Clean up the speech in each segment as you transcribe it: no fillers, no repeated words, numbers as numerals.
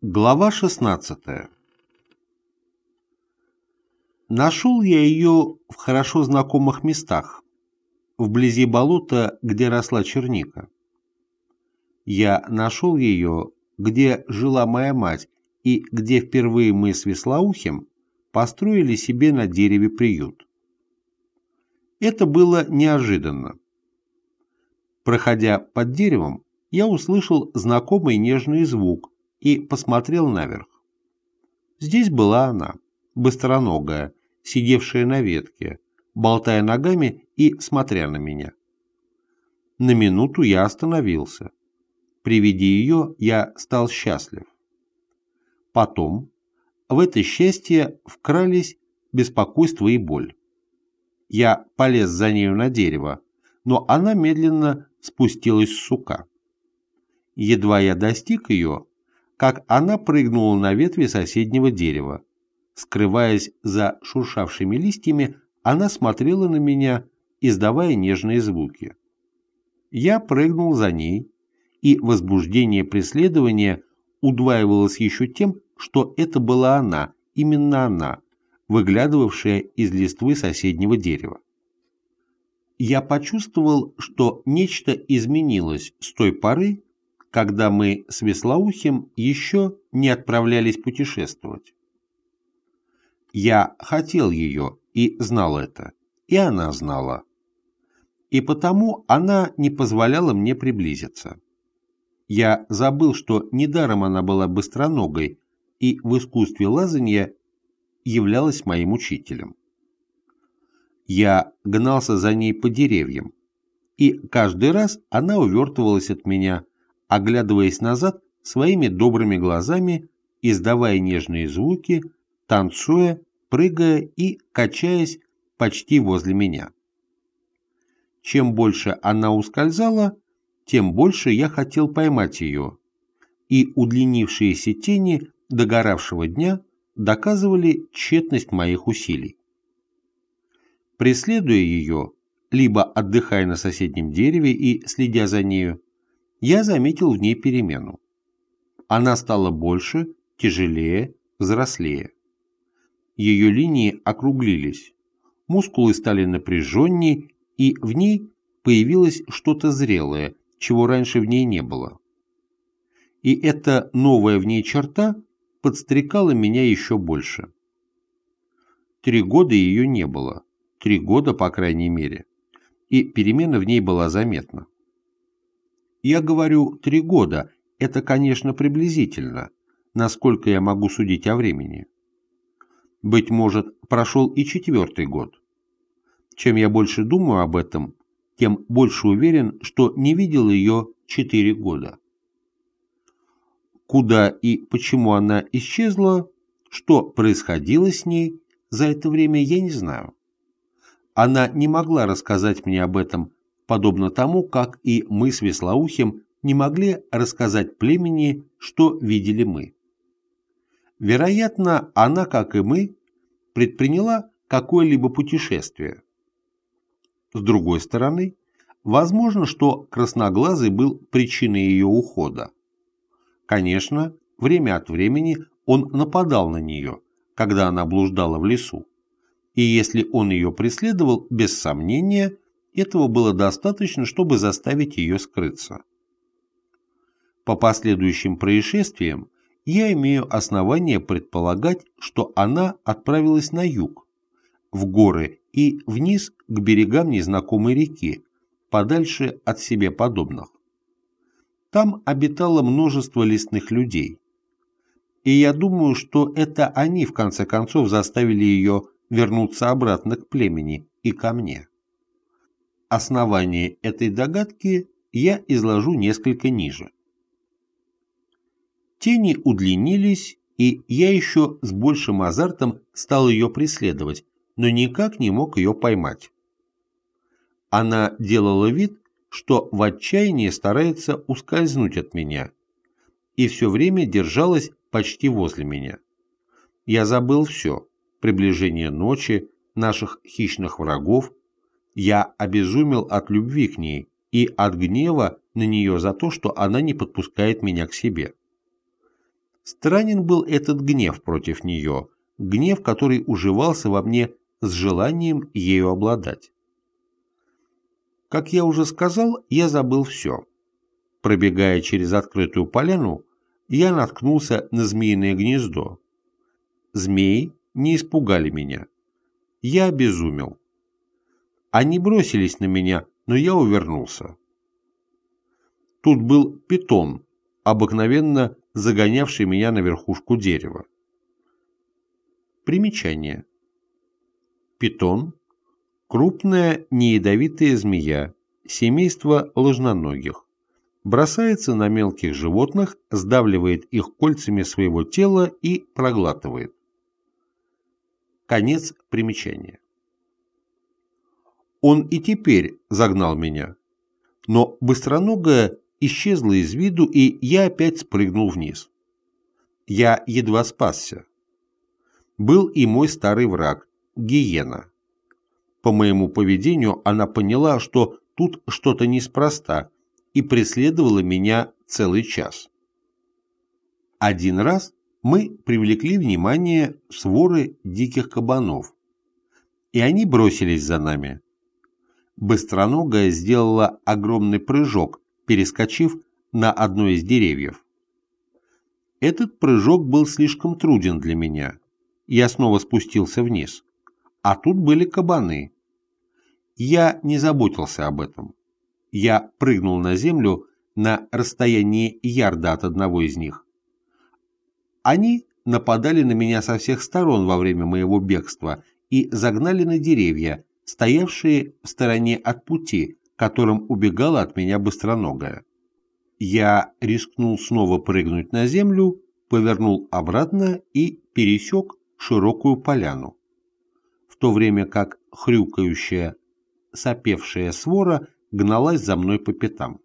Глава 16. Нашел я ее в хорошо знакомых местах, вблизи болота, где росла черника. Я нашел ее, где жила моя мать, и где впервые мы с Веслоухим построили себе на дереве приют. Это было неожиданно. Проходя под деревом, я услышал знакомый нежный звук и посмотрел наверх. Здесь была она, быстроногая, сидевшая на ветке, болтая ногами и смотря на меня. На минуту я остановился. При виде ее я стал счастлив. Потом в это счастье вкрались беспокойство и боль. Я полез за нею на дерево, но она медленно спустилась с сука. Едва я достиг ее, как она прыгнула на ветви соседнего дерева. Скрываясь за шуршавшими листьями, она смотрела на меня, издавая нежные звуки. Я прыгнул за ней, и возбуждение преследования удваивалось еще тем, что это была она, именно она, выглядывавшая из листвы соседнего дерева. Я почувствовал, что нечто изменилось с той поры, когда мы с Веслоухим еще не отправлялись путешествовать. Я хотел ее и знал это, и она знала. И потому она не позволяла мне приблизиться. Я забыл, что недаром она была быстроногой и в искусстве лазанья являлась моим учителем. Я гнался за ней по деревьям, и каждый раз она увертывалась от меня, оглядываясь назад своими добрыми глазами, издавая нежные звуки, танцуя, прыгая и качаясь почти возле меня. Чем больше она ускользала, тем больше я хотел поймать ее, и удлинившиеся тени догоравшего дня доказывали тщетность моих усилий. Преследуя ее, либо отдыхая на соседнем дереве и следя за нею, я заметил в ней перемену. Она стала больше, тяжелее, взрослее. Ее линии округлились, мускулы стали напряженнее, и в ней появилось что-то зрелое, чего раньше в ней не было. И эта новая в ней черта подстрекала меня еще больше. 3 года ее не было, 3 года, по крайней мере, и перемена в ней была заметна. Я говорю 3 года, это, конечно, приблизительно, насколько я могу судить о времени. Быть может, прошел и 4-й год. Чем я больше думаю об этом, тем больше уверен, что не видел ее 4 года. Куда и почему она исчезла, что происходило с ней, за это время я не знаю. Она не могла рассказать мне об этом, подобно тому, как и мы с Веслоухим не могли рассказать племени, что видели мы. Вероятно, она, как и мы, предприняла какое-либо путешествие. С другой стороны, возможно, что красноглазый был причиной ее ухода. Конечно, время от времени он нападал на нее, когда она блуждала в лесу, и если он ее преследовал, без сомнения, этого было достаточно, чтобы заставить ее скрыться. По последующим происшествиям я имею основание предполагать, что она отправилась на юг, в горы и вниз к берегам незнакомой реки, подальше от себе подобных. Там обитало множество лесных людей. И я думаю, что это они в конце концов заставили ее вернуться обратно к племени и ко мне. Основание этой догадки я изложу несколько ниже. Тени удлинились, и я еще с большим азартом стал ее преследовать, но никак не мог ее поймать. Она делала вид, что в отчаянии старается ускользнуть от меня, и все время держалась почти возле меня. Я забыл все: приближение ночи, наших хищных врагов. Я обезумел от любви к ней и от гнева на нее за то, что она не подпускает меня к себе. Странен был этот гнев против нее, гнев, который уживался во мне с желанием ею обладать. Как я уже сказал, я забыл все. Пробегая через открытую поляну, я наткнулся на змеиное гнездо. Змеи не испугали меня. Я обезумел. Они бросились на меня, но я увернулся. Тут был питон, обыкновенно загонявший меня на верхушку дерева. Примечание. Питон – крупная неядовитая змея, семейство ложноногих. Бросается на мелких животных, сдавливает их кольцами своего тела и проглатывает. Конец примечания. Он и теперь загнал меня, но быстроногая исчезла из виду, и я опять спрыгнул вниз. Я едва спасся. Был и мой старый враг, гиена. По моему поведению она поняла, что тут что-то неспроста, и преследовала меня целый час. Один раз мы привлекли внимание своры диких кабанов, и они бросились за нами. Быстроногая сделала огромный прыжок, перескочив на одно из деревьев. Этот прыжок был слишком труден для меня. Я снова спустился вниз, а тут были кабаны. Я не заботился об этом. Я прыгнул на землю на расстоянии ярда от одного из них. Они нападали на меня со всех сторон во время моего бегства и загнали на деревья, стоявшие в стороне от пути, которым убегала от меня быстроногая. Я рискнул снова прыгнуть на землю, повернул обратно и пересек широкую поляну, в то время как хрюкающая, сопевшая свора гналась за мной по пятам.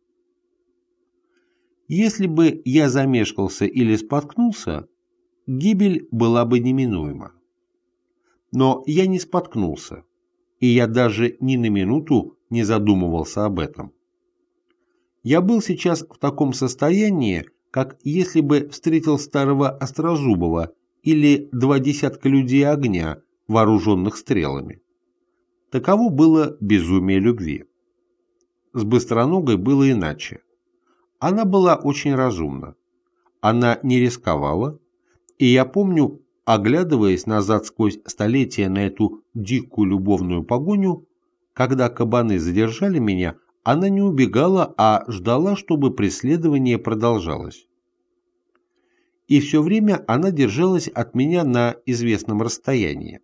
Если бы я замешкался или споткнулся, гибель была бы неминуема. Но я не споткнулся, и я даже ни на минуту не задумывался об этом. Я был сейчас в таком состоянии, как если бы встретил старого Острозубова или 20 людей огня, вооруженных стрелами. Таково было безумие любви. С быстроногой было иначе. Она была очень разумна. Она не рисковала, и я помню, оглядываясь назад сквозь столетия на эту дикую любовную погоню, когда кабаны задержали меня, она не убегала, а ждала, чтобы преследование продолжалось. И все время она держалась от меня на известном расстоянии.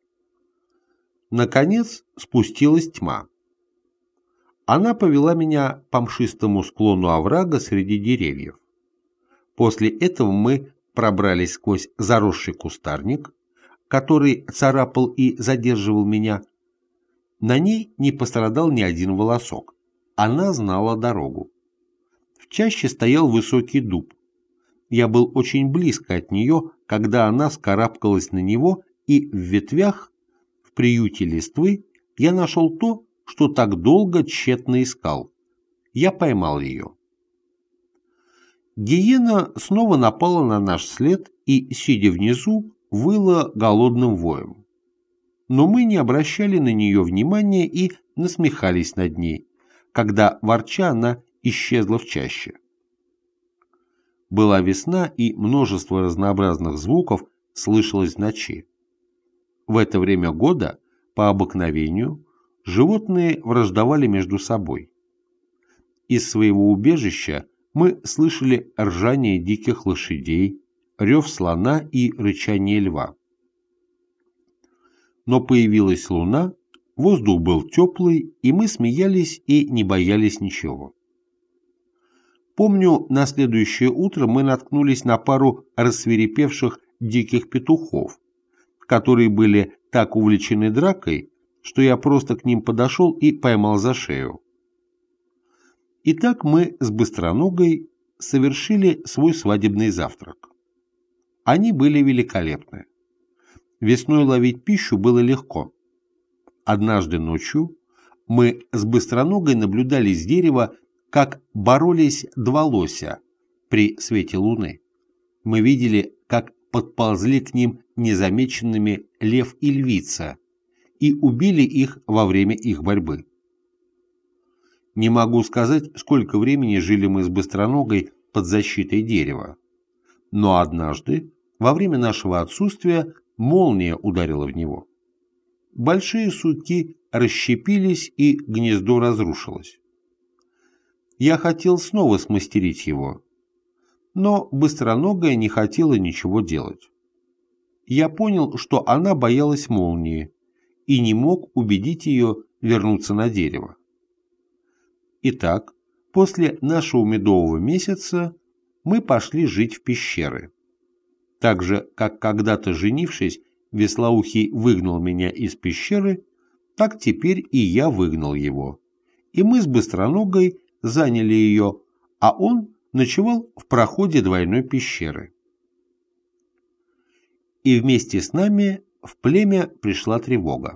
Наконец спустилась тьма. Она повела меня по мшистому склону оврага среди деревьев. После этого мы пробрались сквозь заросший кустарник, который царапал и задерживал меня. На ней не пострадал ни один волосок. Она знала дорогу. В чаще стоял высокий дуб. Я был очень близко от нее, когда она вскарабкалась на него, и в ветвях, в приюте листвы, я нашел то, что так долго тщетно искал. Я поймал ее. Гиена снова напала на наш след и, сидя внизу, выла голодным воем. Но мы не обращали на нее внимания и насмехались над ней, когда, ворча, она исчезла в чаще. Была весна, и множество разнообразных звуков слышалось в ночи. В это время года, по обыкновению, животные враждовали между собой. Из своего убежища мы слышали ржание диких лошадей, рев слона и рычание льва. Но появилась луна, воздух был теплый, и мы смеялись и не боялись ничего. Помню, на следующее утро мы наткнулись на пару рассвирепевших диких петухов, которые были так увлечены дракой, что я просто к ним подошел и поймал за шею. Итак, мы с быстроногой совершили свой свадебный завтрак. Они были великолепны. Весной ловить пищу было легко. Однажды ночью мы с быстроногой наблюдали с дерева, как боролись два лося при свете луны. Мы видели, как подползли к ним незамеченными лев и львица и убили их во время их борьбы. Не могу сказать, сколько времени жили мы с Быстроногой под защитой дерева, но однажды, во время нашего отсутствия, молния ударила в него. Большие суки расщепились, и гнездо разрушилось. Я хотел снова смастерить его, но Быстроногая не хотела ничего делать. Я понял, что она боялась молнии, и не мог убедить ее вернуться на дерево. Итак, после нашего медового месяца мы пошли жить в пещеры. Так же, как когда-то женившись, Веслоухий выгнал меня из пещеры, так теперь и я выгнал его. И мы с Быстроногой заняли ее, а он ночевал в проходе двойной пещеры. И вместе с нами в племя пришла тревога.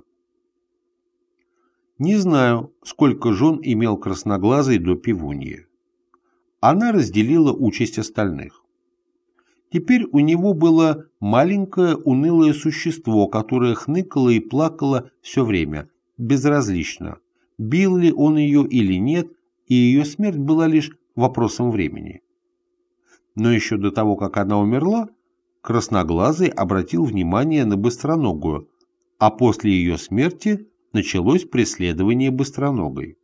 Не знаю, сколько жен имел Красноглазый до Пивуньи. Она разделила участь остальных. Теперь у него было маленькое унылое существо, которое хныкало и плакало все время, безразлично, бил ли он ее или нет, и ее смерть была лишь вопросом времени. Но еще до того, как она умерла, Красноглазый обратил внимание на Быстроногую, а после ее смерти началось преследование Быстроногой.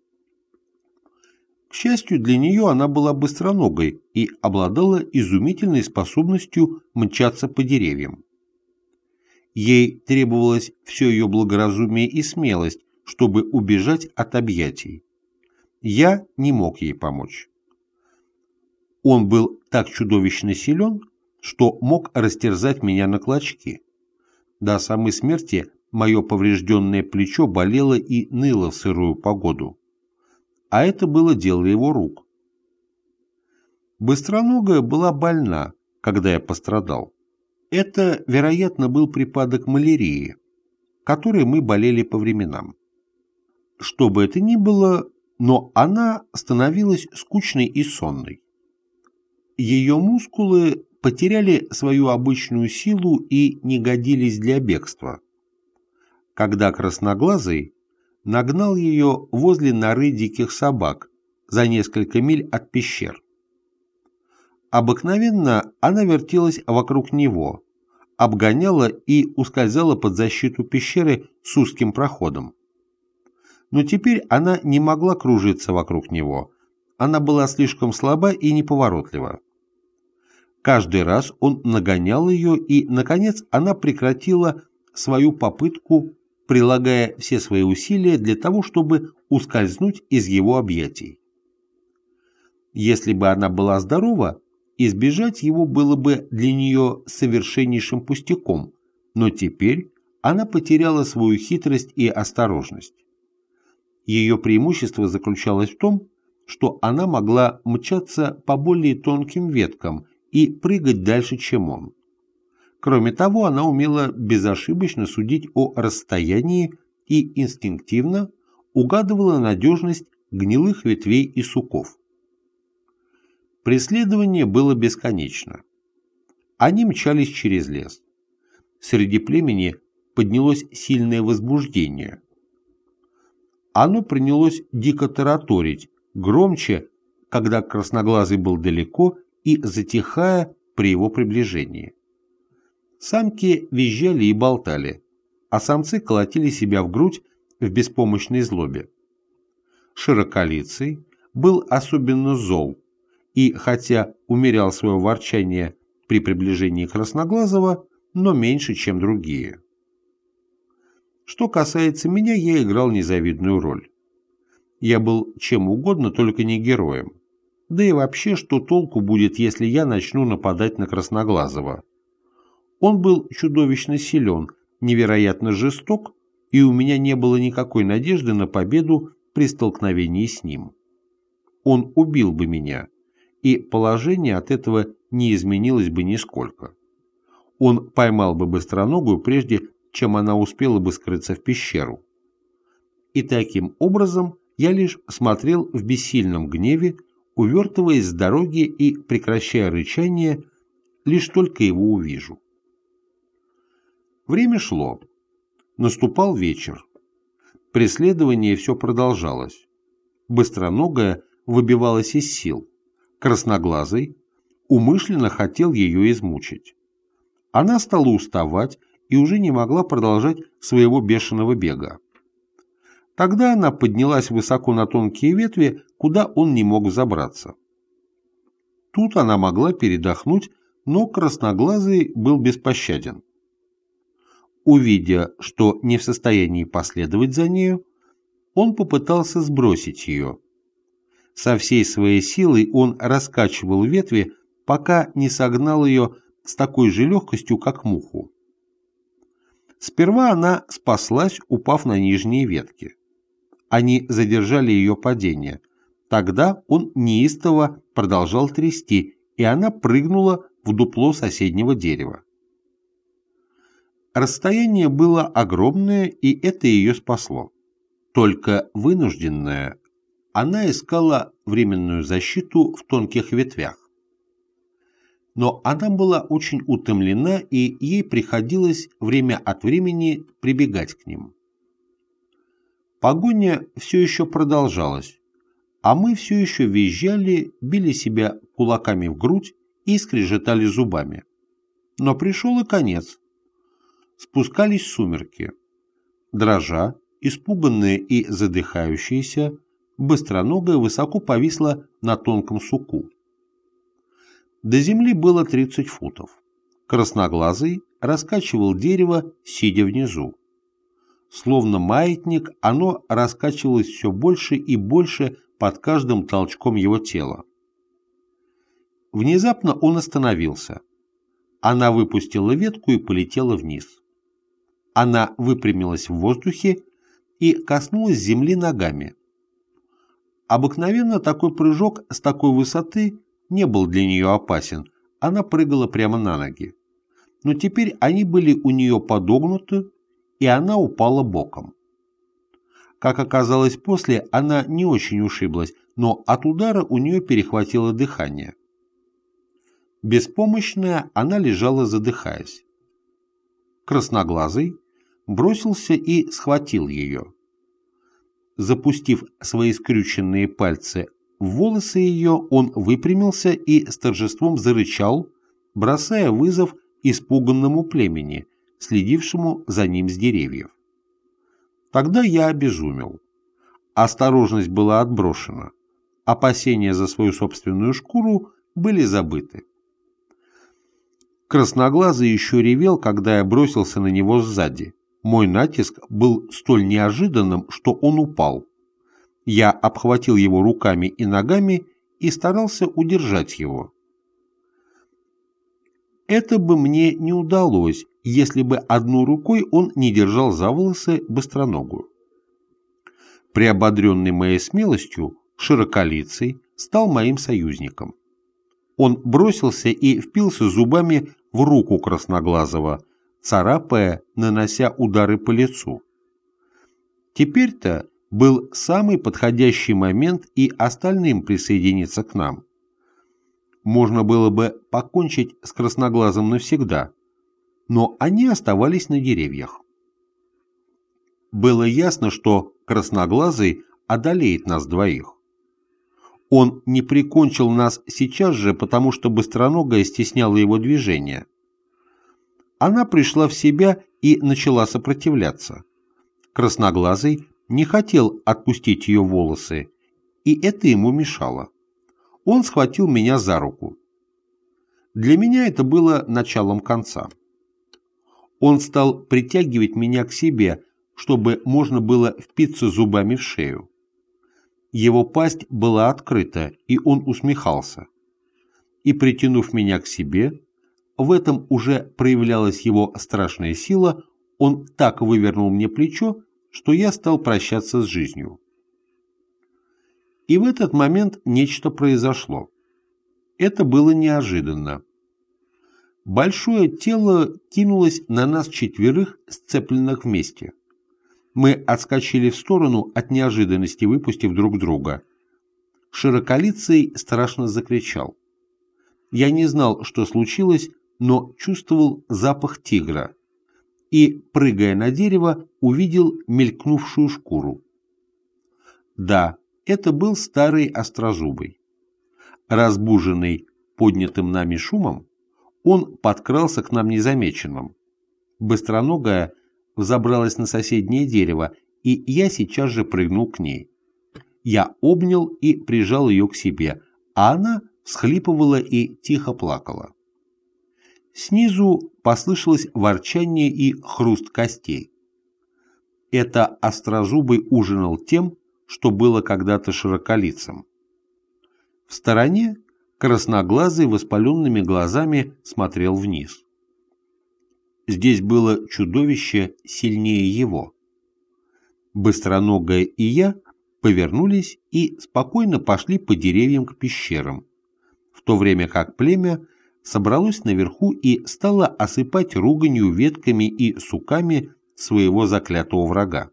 К счастью для нее, она была быстроногой и обладала изумительной способностью мчаться по деревьям. Ей требовалось все ее благоразумие и смелость, чтобы убежать от объятий. Я не мог ей помочь. Он был так чудовищно силен, что мог растерзать меня на клочки. До самой смерти мое поврежденное плечо болело и ныло в сырую погоду. А это было дело его рук. Быстроногая была больна, когда я пострадал. Это, вероятно, был припадок малярии, которой мы болели по временам. Что бы это ни было, но она становилась скучной и сонной. Ее мускулы потеряли свою обычную силу и не годились для бегства. Когда Красноглазый нагнал ее возле норы диких собак за несколько миль от пещер. Обыкновенно она вертелась вокруг него, обгоняла и ускользала под защиту пещеры с узким проходом. Но теперь она не могла кружиться вокруг него, она была слишком слаба и неповоротлива. Каждый раз он нагонял ее, и, наконец, она прекратила свою попытку, прилагая все свои усилия для того, чтобы ускользнуть из его объятий. Если бы она была здорова, избежать его было бы для нее совершеннейшим пустяком, но теперь она потеряла свою хитрость и осторожность. Ее преимущество заключалось в том, что она могла мчаться по более тонким веткам и прыгать дальше, чем он. Кроме того, она умела безошибочно судить о расстоянии и инстинктивно угадывала надежность гнилых ветвей и суков. Преследование было бесконечно. Они мчались через лес. Среди племени поднялось сильное возбуждение. Оно принялось дико тараторить, громче, когда Красноглазый был далеко, и затихая при его приближении. Самки визжали и болтали, а самцы колотили себя в грудь в беспомощной злобе. Широколицый был особенно зол, и, хотя умерял свое ворчание при приближении Красноглазого, но меньше, чем другие. Что касается меня, я играл незавидную роль. Я был чем угодно, только не героем. Да и вообще, что толку будет, если я начну нападать на Красноглазого? Он был чудовищно силен, невероятно жесток, и у меня не было никакой надежды на победу при столкновении с ним. Он убил бы меня, и положение от этого не изменилось бы нисколько. Он поймал бы Быстроногую, прежде чем она успела бы скрыться в пещеру. И таким образом я лишь смотрел в бессильном гневе, увертываясь с дороги и прекращая рычание, лишь только его увижу. Время шло. Наступал вечер. Преследование все продолжалось. Быстроногая выбивалась из сил. Красноглазый умышленно хотел ее измучить. Она стала уставать и уже не могла продолжать своего бешеного бега. Тогда она поднялась высоко на тонкие ветви, куда он не мог забраться. Тут она могла передохнуть, но Красноглазый был беспощаден. Увидя, что не в состоянии последовать за нею, он попытался сбросить ее. Со всей своей силой он раскачивал ветви, пока не согнал ее с такой же легкостью, как муху. Сперва она спаслась, упав на нижние ветки. Они задержали ее падение. Тогда он неистово продолжал трясти, и она прыгнула в дупло соседнего дерева. Расстояние было огромное, и это ее спасло. Только вынужденная, она искала временную защиту в тонких ветвях. Но она была очень утомлена, и ей приходилось время от времени прибегать к ним. Погоня все еще продолжалась, а мы все еще визжали, били себя кулаками в грудь и скрежетали зубами. Но пришел и конец. Спускались сумерки. Дрожа, испуганная и задыхающаяся, быстроногая высоко повисла на тонком суку. До земли было 30 футов. Красноглазый раскачивал дерево, сидя внизу. Словно маятник, оно раскачивалось все больше и больше под каждым толчком его тела. Внезапно он остановился. Она выпустила ветку и полетела вниз. Она выпрямилась в воздухе и коснулась земли ногами. Обыкновенно такой прыжок с такой высоты не был для нее опасен, она прыгала прямо на ноги. Но теперь они были у нее подогнуты, и она упала боком. Как оказалось после, она не очень ушиблась, но от удара у нее перехватило дыхание. Беспомощная, она лежала, задыхаясь. Красноглазый бросился и схватил ее. Запустив свои скрюченные пальцы в волосы ее, он выпрямился и с торжеством зарычал, бросая вызов испуганному племени, следившему за ним с деревьев. Тогда я обезумел. Осторожность была отброшена. Опасения за свою собственную шкуру были забыты. Красноглазый еще ревел, когда я бросился на него сзади. Мой натиск был столь неожиданным, что он упал. Я обхватил его руками и ногами и старался удержать его. Это бы мне не удалось, если бы одной рукой он не держал за волосы быстроногую. Приободренный моей смелостью, Широколицый стал моим союзником. Он бросился и впился зубами в руку Красноглазого, царапая, нанося удары по лицу. Теперь-то был самый подходящий момент и остальным присоединиться к нам. Можно было бы покончить с Красноглазым навсегда, но они оставались на деревьях. Было ясно, что Красноглазый одолеет нас двоих. Он не прикончил нас сейчас же, потому что быстроногая стесняла его движение. Она пришла в себя и начала сопротивляться. Красноглазый не хотел отпустить ее волосы, и это ему мешало. Он схватил меня за руку. Для меня это было началом конца. Он стал притягивать меня к себе, чтобы можно было впиться зубами в шею. Его пасть была открыта, и он усмехался. И, притянув меня к себе, в этом уже проявлялась его страшная сила, он так вывернул мне плечо, что я стал прощаться с жизнью. И в этот момент нечто произошло. Это было неожиданно. Большое тело кинулось на нас четверых, сцепленных вместе. Мы отскочили в сторону от неожиданности, выпустив друг друга. Широколицый страшно закричал. Я не знал, что случилось, но чувствовал запах тигра и, прыгая на дерево, увидел мелькнувшую шкуру. Да, это был старый острозубый. Разбуженный поднятым нами шумом, он подкрался к нам незамеченным. Быстроногая взобралась на соседнее дерево, и я сейчас же прыгнул к ней. Я обнял и прижал ее к себе, а она всхлипывала и тихо плакала. Снизу послышалось ворчание и хруст костей. Это острозубый ужинал тем, что было когда-то широколицым. В стороне красноглазый воспаленными глазами смотрел вниз. Здесь было чудовище сильнее его. Быстроногая и я повернулись и спокойно пошли по деревьям к пещерам, в то время как племя собралось наверху и стало осыпать руганью, ветками и суками своего заклятого врага.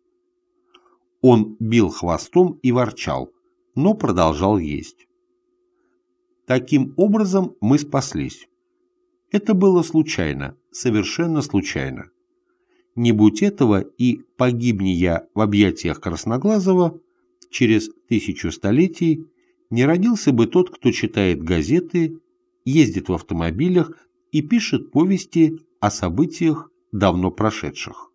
Он бил хвостом и ворчал, но продолжал есть. Таким образом мы спаслись. Это было случайно, совершенно случайно. Не будь этого и погибни я в объятиях Красноглазого, через 1000 столетий не родился бы тот, кто читает газеты, ездит в автомобилях и пишет повести о событиях давно прошедших.